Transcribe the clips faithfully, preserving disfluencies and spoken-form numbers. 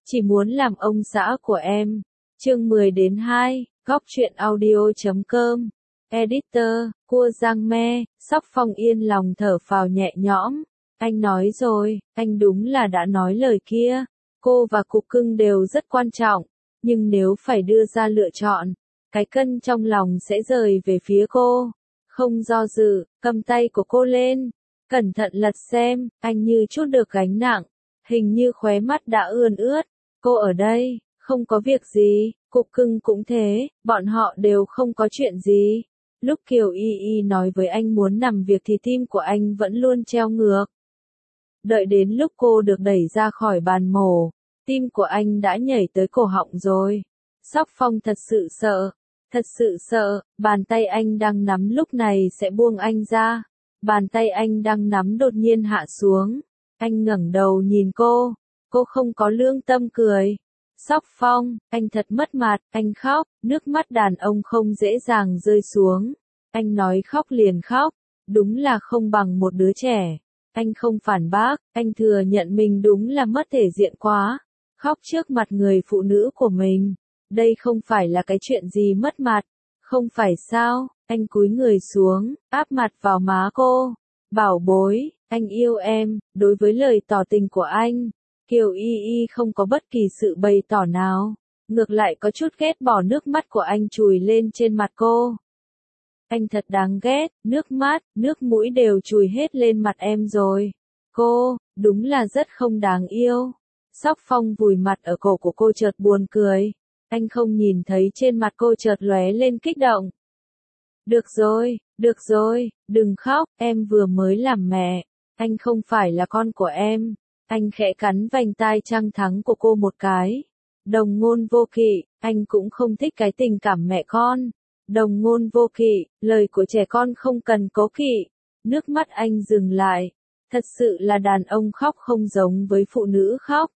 Chỉ muốn làm ông xã của em. Chương mười đến hai, góc truyện audio chấm com. Editor, cua Giang Me, Sóc Phong yên lòng thở phào nhẹ nhõm. Anh nói rồi, anh đúng là đã nói lời kia. Cô và cục cưng đều rất quan trọng, nhưng nếu phải đưa ra lựa chọn, cái cân trong lòng sẽ rời về phía cô. Không do dự, cầm tay của cô lên, cẩn thận lật xem, anh như chút được gánh nặng, hình như khóe mắt đã ươn ướt. Cô ở đây, không có việc gì, cục cưng cũng thế, bọn họ đều không có chuyện gì. Lúc Kiều Y Y nói với anh muốn nằm việc thì tim của anh vẫn luôn treo ngược. Đợi đến lúc cô được đẩy ra khỏi bàn mổ, tim của anh đã nhảy tới cổ họng rồi. Sóc Phong thật sự sợ, thật sự sợ, bàn tay anh đang nắm lúc này sẽ buông anh ra. Bàn tay anh đang nắm đột nhiên hạ xuống. Anh ngẩng đầu nhìn cô, cô không có lương tâm cười. Sóc Phong, anh thật mất mặt, anh khóc, nước mắt đàn ông không dễ dàng rơi xuống. Anh nói khóc liền khóc, đúng là không bằng một đứa trẻ. Anh không phản bác, anh thừa nhận mình đúng là mất thể diện quá. Khóc trước mặt người phụ nữ của mình. Đây không phải là cái chuyện gì mất mặt. Không phải sao, anh cúi người xuống, áp mặt vào má cô. Bảo bối, anh yêu em, đối với lời tỏ tình của anh. Kiều Y Y không có bất kỳ sự bày tỏ nào. Ngược lại có chút ghét bỏ nước mắt của anh chùi lên trên mặt cô. Anh thật đáng ghét, nước mắt, nước mũi đều chùi hết lên mặt em rồi. Cô, đúng là rất không đáng yêu. Sóc Phong vùi mặt ở cổ của cô chợt buồn cười. Anh không nhìn thấy trên mặt cô chợt lóe lên kích động. Được rồi, được rồi, đừng khóc, em vừa mới làm mẹ. Anh không phải là con của em. Anh khẽ cắn vành tai trăng thắng của cô một cái. Đồng ngôn vô kỵ, anh cũng không thích cái tình cảm mẹ con. Đồng ngôn vô kỵ, lời của trẻ con không cần cố kỵ. Nước mắt anh dừng lại. Thật sự là đàn ông khóc không giống với phụ nữ khóc.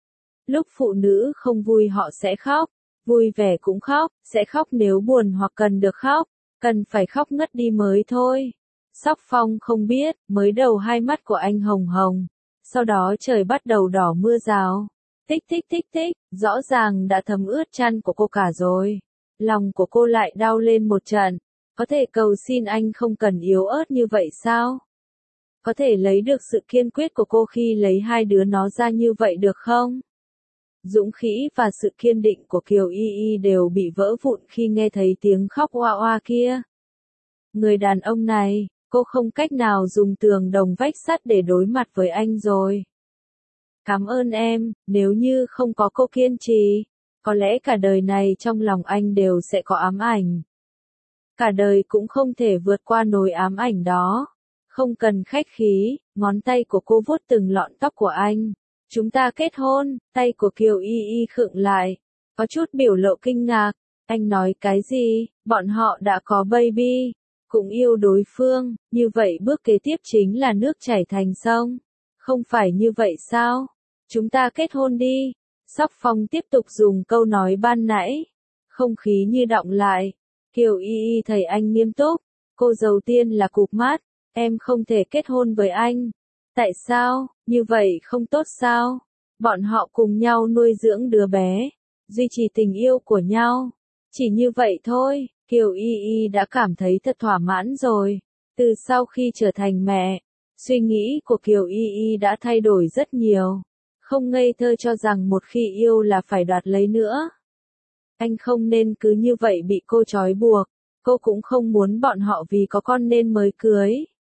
Lúc phụ nữ không vui họ sẽ khóc, vui vẻ cũng khóc, sẽ khóc nếu buồn hoặc cần được khóc, cần phải khóc ngất đi mới thôi. Sóc Phong không biết, mới đầu hai mắt của anh hồng hồng, sau đó trời bắt đầu đỏ mưa rào. Tích tích tích tích, rõ ràng đã thấm ướt chăn của cô cả rồi. Lòng của cô lại đau lên một trận. Có thể cầu xin anh không cần yếu ớt như vậy sao? Có thể lấy được sự kiên quyết của cô khi lấy hai đứa nó ra như vậy được không? Dũng khí và sự kiên định của Kiều Y Y đều bị vỡ vụn khi nghe thấy tiếng khóc oa oa kia. Người đàn ông này, cô không cách nào dùng tường đồng vách sắt để đối mặt với anh rồi. Cảm ơn em, nếu như không có cô kiên trì, có lẽ cả đời này trong lòng anh đều sẽ có ám ảnh. Cả đời cũng không thể vượt qua nỗi ám ảnh đó. Không cần khách khí, ngón tay của cô vuốt từng lọn tóc của anh. Chúng ta kết hôn, tay của Kiều Y Y khựng lại. Có chút biểu lộ kinh ngạc. Anh nói cái gì, bọn họ đã có baby, cũng yêu đối phương, như vậy bước kế tiếp chính là nước chảy thành sông. Không phải như vậy sao? Chúng ta kết hôn đi. Sóc Phong tiếp tục dùng câu nói ban nãy. Không khí như đọng lại. Kiều Y Y thấy anh nghiêm túc. Cô đầu tiên là cụp mắt. Em không thể kết hôn với anh. Tại sao, như vậy không tốt sao? Bọn họ cùng nhau nuôi dưỡng đứa bé. Duy trì tình yêu của nhau. Chỉ như vậy thôi, Kiều Y Y đã cảm thấy thật thỏa mãn rồi. Từ sau khi trở thành mẹ, suy nghĩ của Kiều Y Y đã thay đổi rất nhiều. Không ngây thơ cho rằng một khi yêu là phải đoạt lấy nữa. Anh không nên cứ như vậy bị cô trói buộc. Cô cũng không muốn bọn họ vì có con nên mới cưới.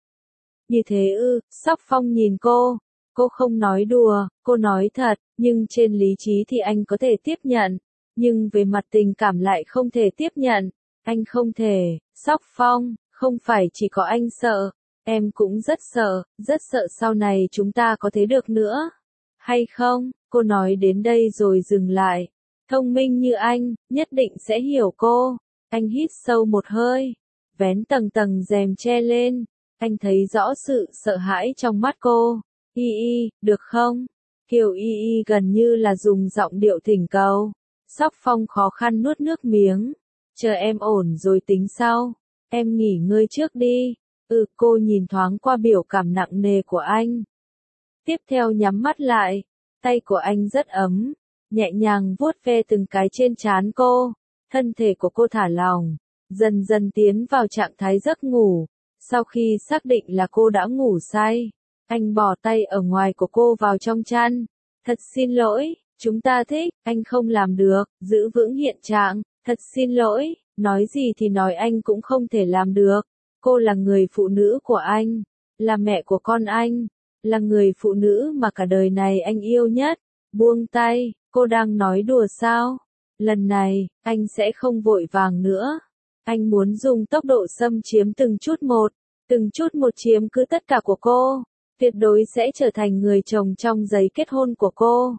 Như thế ư, Sóc Phong nhìn cô. Cô không nói đùa, cô nói thật, nhưng trên lý trí thì anh có thể tiếp nhận. Nhưng về mặt tình cảm lại không thể tiếp nhận. Anh không thể, Sóc Phong, không phải chỉ có anh sợ. Em cũng rất sợ, rất sợ sau này chúng ta có thế được nữa. Hay không? Cô nói đến đây rồi dừng lại. Thông minh như anh, nhất định sẽ hiểu cô. Anh hít sâu một hơi, vén tầng tầng rèm che lên. Anh thấy rõ sự sợ hãi trong mắt cô. Y Y, được không? Kiều Y Y gần như là dùng giọng điệu thỉnh cầu. Sóc Phong khó khăn nuốt nước miếng. Chờ em ổn rồi tính sau. Em nghỉ ngơi trước đi. Ừ, cô nhìn thoáng qua biểu cảm nặng nề của anh. Tiếp theo nhắm mắt lại. Tay của anh rất ấm. nhẹ nhàng vuốt ve từng cái trên trán cô. Thân thể của cô thả lỏng, dần dần tiến vào trạng thái giấc ngủ. Sau khi xác định là cô đã ngủ say, anh bỏ tay ở ngoài của cô vào trong chăn. Thật xin lỗi, chúng ta thích, anh không làm được, giữ vững hiện trạng. Thật xin lỗi, nói gì thì nói anh cũng không thể làm được. Cô là người phụ nữ của anh, là mẹ của con anh, là người phụ nữ mà cả đời này anh yêu nhất. Buông tay, cô đang nói đùa sao? Lần này, anh sẽ không vội vàng nữa. Anh muốn dùng tốc độ xâm chiếm từng chút một, từng chút một chiếm cứ tất cả của cô. Tuyệt đối sẽ trở thành người chồng trong giấy kết hôn của cô.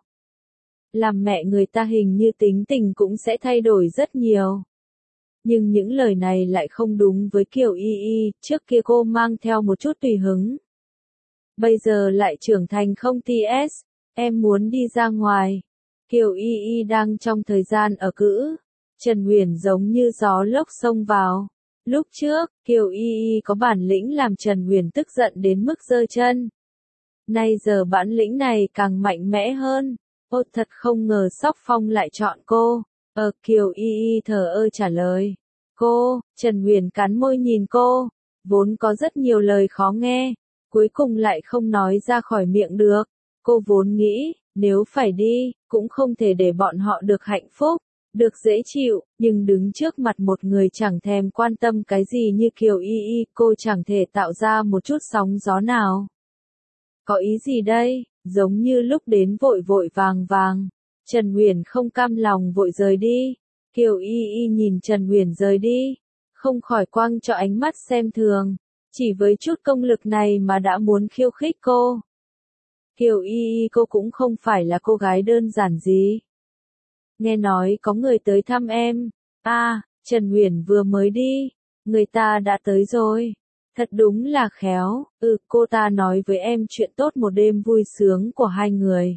Làm mẹ người ta hình như tính tình cũng sẽ thay đổi rất nhiều. Nhưng những lời này lại không đúng với Kiều Y Y, trước kia cô mang theo một chút tùy hứng. Bây giờ lại trưởng thành không tê ét, em muốn đi ra ngoài. Kiều Y Y đang trong thời gian ở cữ. Trần Huyền giống như gió lốc xông vào. Lúc trước, Kiều Y Y có bản lĩnh làm Trần Huyền tức giận đến mức giơ chân. Nay giờ bản lĩnh này càng mạnh mẽ hơn. Ô thật không ngờ Sóc Phong lại chọn cô. Ờ Kiều Y Y thờ ơ trả lời. Cô, Trần Huyền cắn môi nhìn cô. Vốn có rất nhiều lời khó nghe. Cuối cùng lại không nói ra khỏi miệng được. Cô vốn nghĩ, nếu phải đi, cũng không thể để bọn họ được hạnh phúc, được dễ chịu, nhưng đứng trước mặt một người chẳng thèm quan tâm cái gì như Kiều Y Y, cô chẳng thể tạo ra một chút sóng gió nào. Có ý gì đây? Giống như lúc đến vội vội vàng vàng. Trần Huyền không cam lòng vội rời đi. Kiều Y Y nhìn Trần Huyền rời đi, không khỏi quăng cho ánh mắt xem thường. Chỉ với chút công lực này mà đã muốn khiêu khích cô. Kiều Y Y cô cũng không phải là cô gái đơn giản gì. Nghe nói có người tới thăm em. À, Trần Huyền vừa mới đi. Người ta đã tới rồi. Thật đúng là khéo. Ừ, cô ta nói với em chuyện tốt một đêm vui sướng của hai người.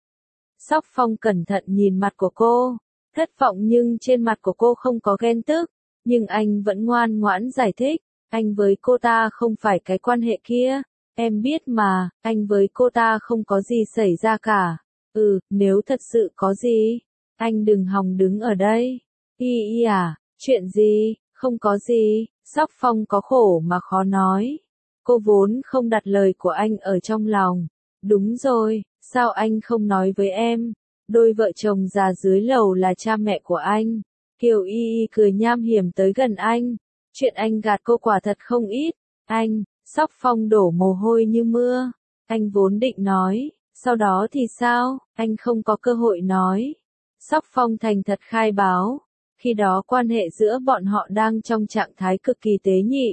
Sóc Phong cẩn thận nhìn mặt của cô. Thất vọng nhưng trên mặt của cô không có ghen tức. Nhưng anh vẫn ngoan ngoãn giải thích. Anh với cô ta không phải cái quan hệ kia. Em biết mà, anh với cô ta không có gì xảy ra cả. Ừ, nếu thật sự có gì, anh đừng hòng đứng ở đây. Y Y à, chuyện gì, không có gì. Sóc Phong có khổ mà khó nói. Cô vốn không đặt lời của anh ở trong lòng. Đúng rồi, sao anh không nói với em? Đôi vợ chồng già dưới lầu là cha mẹ của anh. Kiều Y Y cười nham hiểm tới gần anh. Chuyện anh gạt cô quả thật không ít. Anh, Sóc Phong đổ mồ hôi như mưa. Anh vốn định nói, sau đó thì sao? Anh không có cơ hội nói. Sóc Phong thành thật khai báo. Khi đó quan hệ giữa bọn họ đang trong trạng thái cực kỳ tế nhị.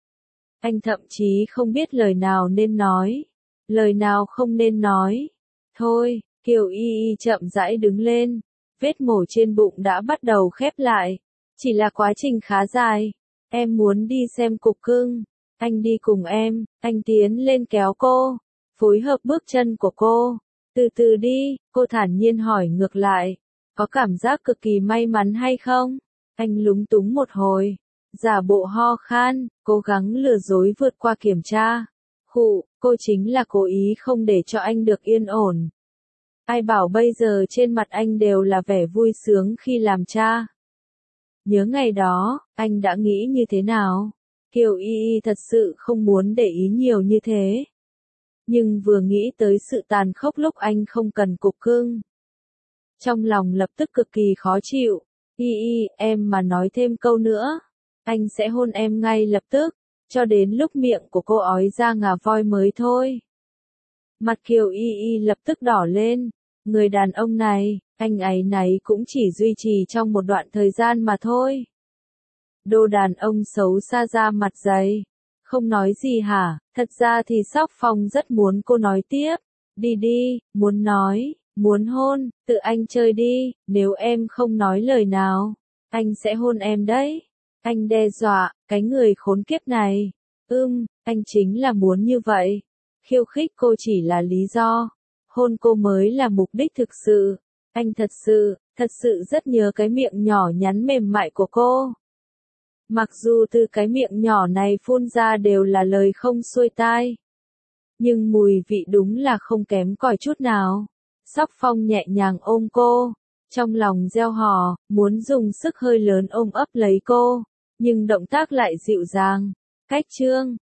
Anh thậm chí không biết lời nào nên nói, lời nào không nên nói. Thôi, Kiều Y Y chậm rãi đứng lên. Vết mổ trên bụng đã bắt đầu khép lại. Chỉ là quá trình khá dài. Em muốn đi xem cục cưng. Anh đi cùng em. Anh tiến lên kéo cô, phối hợp bước chân của cô. Từ từ đi, cô thản nhiên hỏi ngược lại. Có cảm giác cực kỳ may mắn hay không? Anh lúng túng một hồi, giả bộ ho khan, cố gắng lừa dối vượt qua kiểm tra. Khụ, cô chính là cố ý không để cho anh được yên ổn. Ai bảo bây giờ trên mặt anh đều là vẻ vui sướng khi làm cha. Nhớ ngày đó, anh đã nghĩ như thế nào? Kiều Y Y thật sự không muốn để ý nhiều như thế. Nhưng vừa nghĩ tới sự tàn khốc lúc anh không cần cục cưng, trong lòng lập tức cực kỳ khó chịu. Y Y, em mà nói thêm câu nữa, anh sẽ hôn em ngay lập tức, cho đến lúc miệng của cô ói ra ngà voi mới thôi. Mặt Kiều Y Y lập tức đỏ lên. Người đàn ông này, anh ấy nấy cũng chỉ duy trì trong một đoạn thời gian mà thôi. Đồ đàn ông xấu xa ra mặt dày. Không nói gì hả? Thật ra thì Sóc Phong rất muốn cô nói tiếp. Đi đi, muốn nói, muốn hôn, tự anh chơi đi, nếu em không nói lời nào, anh sẽ hôn em đấy. Anh đe dọa, cái người khốn kiếp này. Ưm, anh chính là muốn như vậy. Khiêu khích cô chỉ là lý do. Hôn cô mới là mục đích thực sự. Anh thật sự, thật sự rất nhớ cái miệng nhỏ nhắn mềm mại của cô. Mặc dù từ cái miệng nhỏ này phun ra đều là lời không xuôi tai, nhưng mùi vị đúng là không kém cỏi chút nào. Sóc Phong nhẹ nhàng ôm cô, trong lòng gieo hò, muốn dùng sức hơi lớn ôm ấp lấy cô, nhưng động tác lại dịu dàng. Cách Trương